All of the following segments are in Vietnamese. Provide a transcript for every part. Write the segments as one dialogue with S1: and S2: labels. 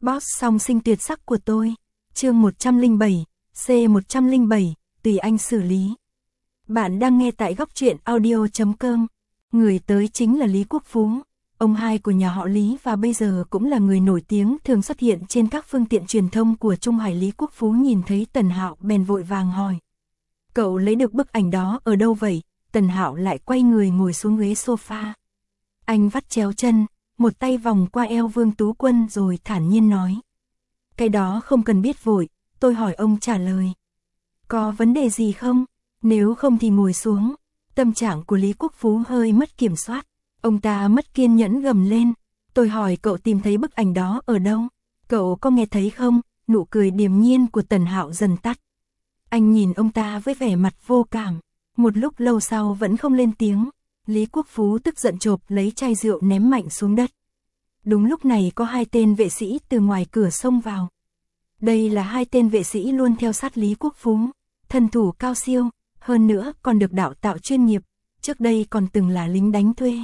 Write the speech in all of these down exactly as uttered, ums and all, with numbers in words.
S1: Boss song sinh tuyệt sắc của tôi. Chương một trăm lẻ bảy, C một trăm lẻ bảy, tùy anh xử lý. Bạn đang nghe tại góc truyện audio chấm com. Người tới chính là Lý Quốc Phú, ông hai của nhà họ Lý và bây giờ cũng là người nổi tiếng thường xuất hiện trên các phương tiện truyền thông của Trung Hải. Lý Quốc Phú nhìn thấy Tần Hạo bèn vội vàng hỏi: "Cậu lấy được bức ảnh đó ở đâu vậy?" Tần Hạo lại quay người ngồi xuống ghế sofa. Anh vắt chéo chân, một tay vòng qua eo Vương Tú Quân rồi thản nhiên nói: "Cái đó không cần biết vội, tôi hỏi ông trả lời. Có vấn đề gì không? Nếu không thì ngồi xuống." Tâm trạng của Lý Quốc Phú hơi mất kiểm soát. Ông ta mất kiên nhẫn gầm lên: "Tôi hỏi cậu tìm thấy bức ảnh đó ở đâu? Cậu có nghe thấy không?" Nụ cười điềm nhiên của Tần Hạo dần tắt. Anh nhìn ông ta với vẻ mặt vô cảm. Một lúc lâu sau vẫn không lên tiếng. Lý Quốc Phú tức giận chộp lấy chai rượu ném mạnh xuống đất. Đúng lúc này có hai tên vệ sĩ từ ngoài cửa xông vào. Đây là hai tên vệ sĩ luôn theo sát Lý Quốc Phú, thân thủ cao siêu, hơn nữa còn được đào tạo chuyên nghiệp, trước đây còn từng là lính đánh thuê.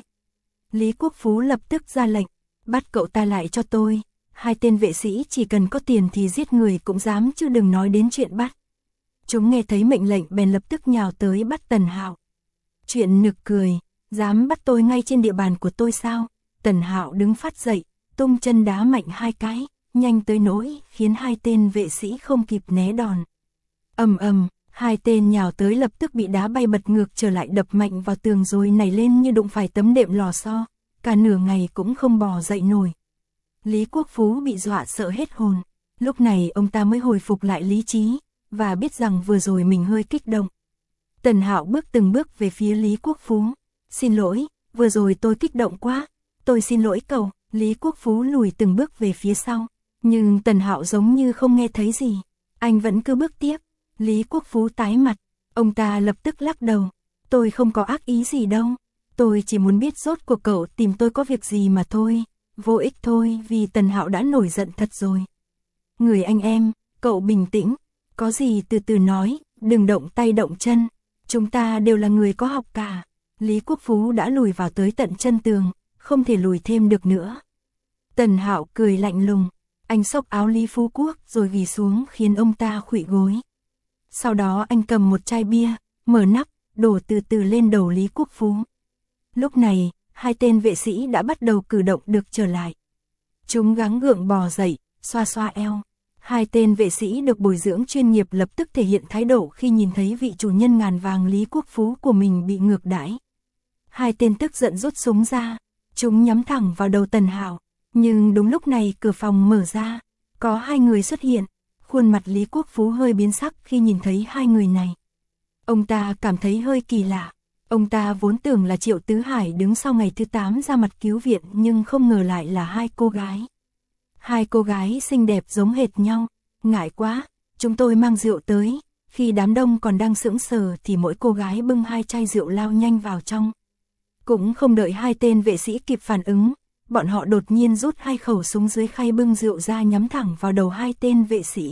S1: Lý Quốc Phú lập tức ra lệnh: "Bắt cậu ta lại cho tôi." Hai tên vệ sĩ chỉ cần có tiền thì giết người cũng dám, chứ đừng nói đến chuyện bắt. Chúng nghe thấy mệnh lệnh bèn lập tức nhào tới bắt Tần Hạo. Chuyện nực cười, dám bắt tôi ngay trên địa bàn của tôi sao? Tần Hạo đứng phát dậy, tung chân đá mạnh hai cái, nhanh tới nỗi khiến hai tên vệ sĩ không kịp né đòn. Ầm ầm, hai tên nhào tới lập tức bị đá bay bật ngược trở lại, đập mạnh vào tường rồi nảy lên như đụng phải tấm đệm lò xo, cả nửa ngày cũng không bò dậy nổi. Lý Quốc Phú bị dọa sợ hết hồn. Lúc này ông ta mới hồi phục lại lý trí và biết rằng vừa rồi mình hơi kích động. Tần Hạo bước từng bước về phía Lý Quốc Phú. "Xin lỗi, vừa rồi tôi kích động quá. Tôi xin lỗi cậu." Lý Quốc Phú lùi từng bước về phía sau, nhưng Tần Hạo giống như không nghe thấy gì. Anh vẫn cứ bước tiếp. Lý Quốc Phú tái mặt, ông ta lập tức lắc đầu: "Tôi không có ác ý gì đâu. Tôi chỉ muốn biết rốt cuộc cậu tìm tôi có việc gì mà thôi." Vô ích thôi, vì Tần Hạo đã nổi giận thật rồi. "Người anh em, cậu bình tĩnh, có gì từ từ nói, đừng động tay động chân. Chúng ta đều là người có học cả." Lý Quốc Phú đã lùi vào tới tận chân tường, không thể lùi thêm được nữa. Tần Hạo cười lạnh lùng, anh xốc áo Lý Phú Quốc rồi ghì xuống khiến ông ta khuỵu gối. Sau đó anh cầm một chai bia, mở nắp, đổ từ từ lên đầu Lý Quốc Phú. Lúc này, hai tên vệ sĩ đã bắt đầu cử động được trở lại. Chúng gắng gượng bò dậy, xoa xoa eo. Hai tên vệ sĩ được bồi dưỡng chuyên nghiệp lập tức thể hiện thái độ khi nhìn thấy vị chủ nhân ngàn vàng Lý Quốc Phú của mình bị ngược đãi. Hai tên tức giận rút súng ra, chúng nhắm thẳng vào đầu Tần Hạo. Nhưng đúng lúc này cửa phòng mở ra, có hai người xuất hiện. Khuôn mặt Lý Quốc Phú hơi biến sắc khi nhìn thấy hai người này. Ông ta cảm thấy hơi kỳ lạ. Ông ta vốn tưởng là Triệu Tứ Hải đứng sau ngày thứ tám ra mặt cứu viện, nhưng không ngờ lại là hai cô gái. Hai cô gái xinh đẹp giống hệt nhau. "Ngại quá, chúng tôi mang rượu tới." Khi đám đông còn đang sững sờ thì mỗi cô gái bưng hai chai rượu lao nhanh vào trong. Cũng không đợi hai tên vệ sĩ kịp phản ứng, bọn họ đột nhiên rút hai khẩu súng dưới khay bưng rượu ra nhắm thẳng vào đầu hai tên vệ sĩ.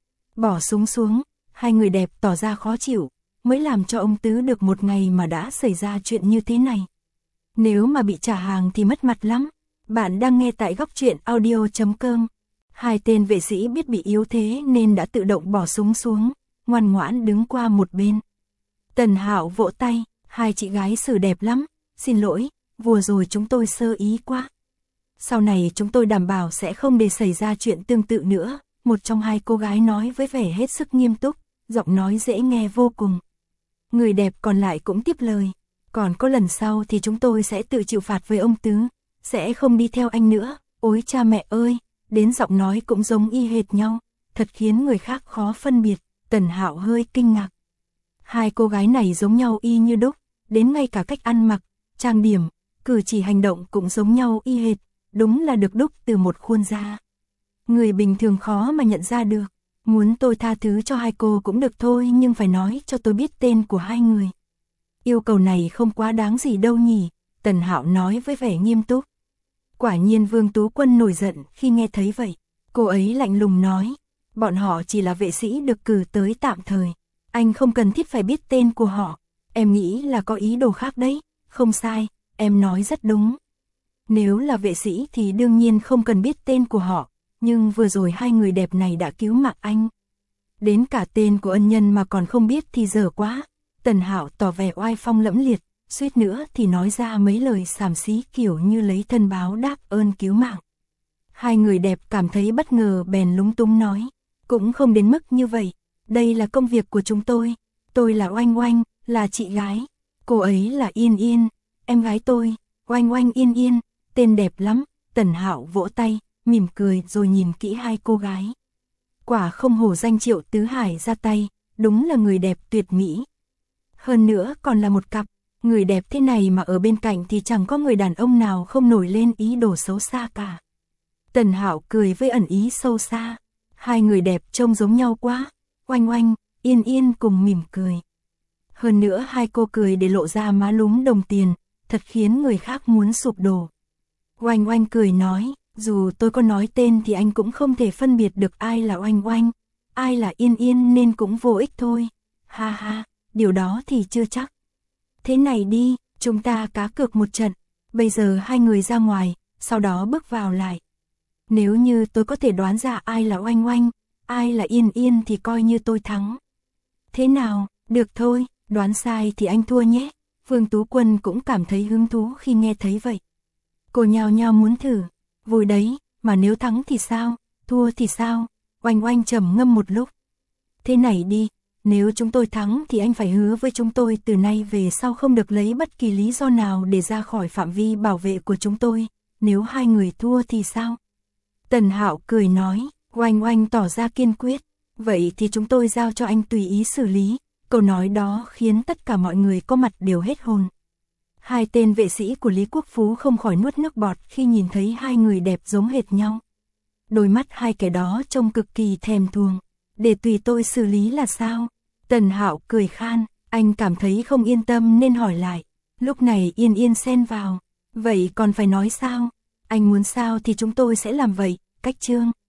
S1: Bỏ súng xuống, hai người đẹp tỏ ra khó chịu, mới làm cho ông Tứ được một ngày mà đã xảy ra chuyện như thế này. Nếu mà bị trả hàng thì mất mặt lắm. Bạn đang nghe tại góc truyện audio chấm com. Hai tên vệ sĩ biết bị yếu thế nên đã tự động bỏ súng xuống, ngoan ngoãn đứng qua một bên. Tần Hạo vỗ tay: "Hai chị gái xử đẹp lắm, xin lỗi, vừa rồi chúng tôi sơ ý quá. Sau này chúng tôi đảm bảo sẽ không để xảy ra chuyện tương tự nữa." Một trong hai cô gái nói với vẻ hết sức nghiêm túc, giọng nói dễ nghe vô cùng. Người đẹp còn lại cũng tiếp lời: "Còn có lần sau thì chúng tôi sẽ tự chịu phạt với ông Tứ, sẽ không đi theo anh nữa." Ôi cha mẹ ơi, đến giọng nói cũng giống y hệt nhau, thật khiến người khác khó phân biệt. Tần Hạo hơi kinh ngạc. Hai cô gái này giống nhau y như đúc, đến ngay cả cách ăn mặc, trang điểm, cử chỉ hành động cũng giống nhau y hệt, đúng là được đúc từ một khuôn da. Người bình thường khó mà nhận ra được. Muốn tôi tha thứ cho hai cô cũng được thôi, nhưng phải nói cho tôi biết tên của hai người. Yêu cầu này không quá đáng gì đâu nhỉ?" Tần Hạo nói với vẻ nghiêm túc. Quả nhiên Vương Tú Quân nổi giận khi nghe thấy vậy. Cô ấy lạnh lùng nói: "Bọn họ chỉ là vệ sĩ được cử tới tạm thời. Anh không cần thiết phải biết tên của họ. Em nghĩ là có ý đồ khác đấy." "Không sai, em nói rất đúng. Nếu là vệ sĩ thì đương nhiên không cần biết tên của họ. nhưng vừa rồi hai người đẹp này đã cứu mạng anh. Đến cả tên của ân nhân mà còn không biết thì dở quá. Tần Hạo tỏ vẻ oai phong lẫm liệt, suýt nữa thì nói ra mấy lời xàm xí kiểu như lấy thân báo đáp ơn cứu mạng. Hai người đẹp cảm thấy bất ngờ bèn lúng túng nói, cũng không đến mức như vậy, đây là công việc của chúng tôi, tôi là Oanh Oanh, là chị gái, cô ấy là Yên Yên, em gái tôi, Oanh Oanh Yên Yên, tên đẹp lắm. Tần Hạo vỗ tay, mỉm cười rồi nhìn kỹ hai cô gái. Quả không hổ danh Triệu Tứ Hải ra tay, đúng là người đẹp tuyệt mỹ. Hơn nữa còn là một cặp, người đẹp thế này mà ở bên cạnh thì chẳng có người đàn ông nào không nổi lên ý đồ xấu xa cả. Tần Hạo cười với ẩn ý sâu xa, hai người đẹp trông giống nhau quá, Oanh Oanh, Yên Yên cùng mỉm cười. Hơn nữa hai cô cười để lộ ra má lúm đồng tiền, thật khiến người khác muốn sụp đổ. Oanh Oanh cười nói, dù tôi có nói tên thì anh cũng không thể phân biệt được ai là Oanh Oanh, ai là Yên Yên nên cũng vô ích thôi. Ha ha, điều đó thì chưa chắc. Thế này đi, chúng ta cá cược một trận, bây giờ hai người ra ngoài, sau đó bước vào lại. Nếu như tôi có thể đoán ra ai là Oanh Oanh, ai là Yên Yên thì coi như tôi thắng. Thế nào, được thôi, đoán sai thì anh thua nhé. Vương Tú Quân cũng cảm thấy hứng thú khi nghe thấy vậy. Cô nhao nhao muốn thử, vui đấy, mà nếu thắng thì sao, thua thì sao? Oanh Oanh trầm ngâm một lúc. Thế này đi, nếu chúng tôi thắng thì anh phải hứa với chúng tôi từ nay về sau không được lấy bất kỳ lý do nào để ra khỏi phạm vi bảo vệ của chúng tôi, nếu hai người thua thì sao? Tần Hạo cười nói, Oanh Oanh tỏ ra kiên quyết, vậy thì chúng tôi giao cho anh tùy ý xử lý. Câu nói đó khiến tất cả mọi người có mặt đều hết hồn. Hai tên vệ sĩ của Lý Quốc Phú không khỏi nuốt nước bọt khi nhìn thấy hai người đẹp giống hệt nhau. Đôi mắt hai kẻ đó trông cực kỳ thèm thuồng. Để tùy tôi xử lý là sao? Tần Hạo cười khan, anh cảm thấy không yên tâm nên hỏi lại. Lúc này Yên Yên xen vào. Vậy còn phải nói sao? Anh muốn sao thì chúng tôi sẽ làm vậy, cách chương.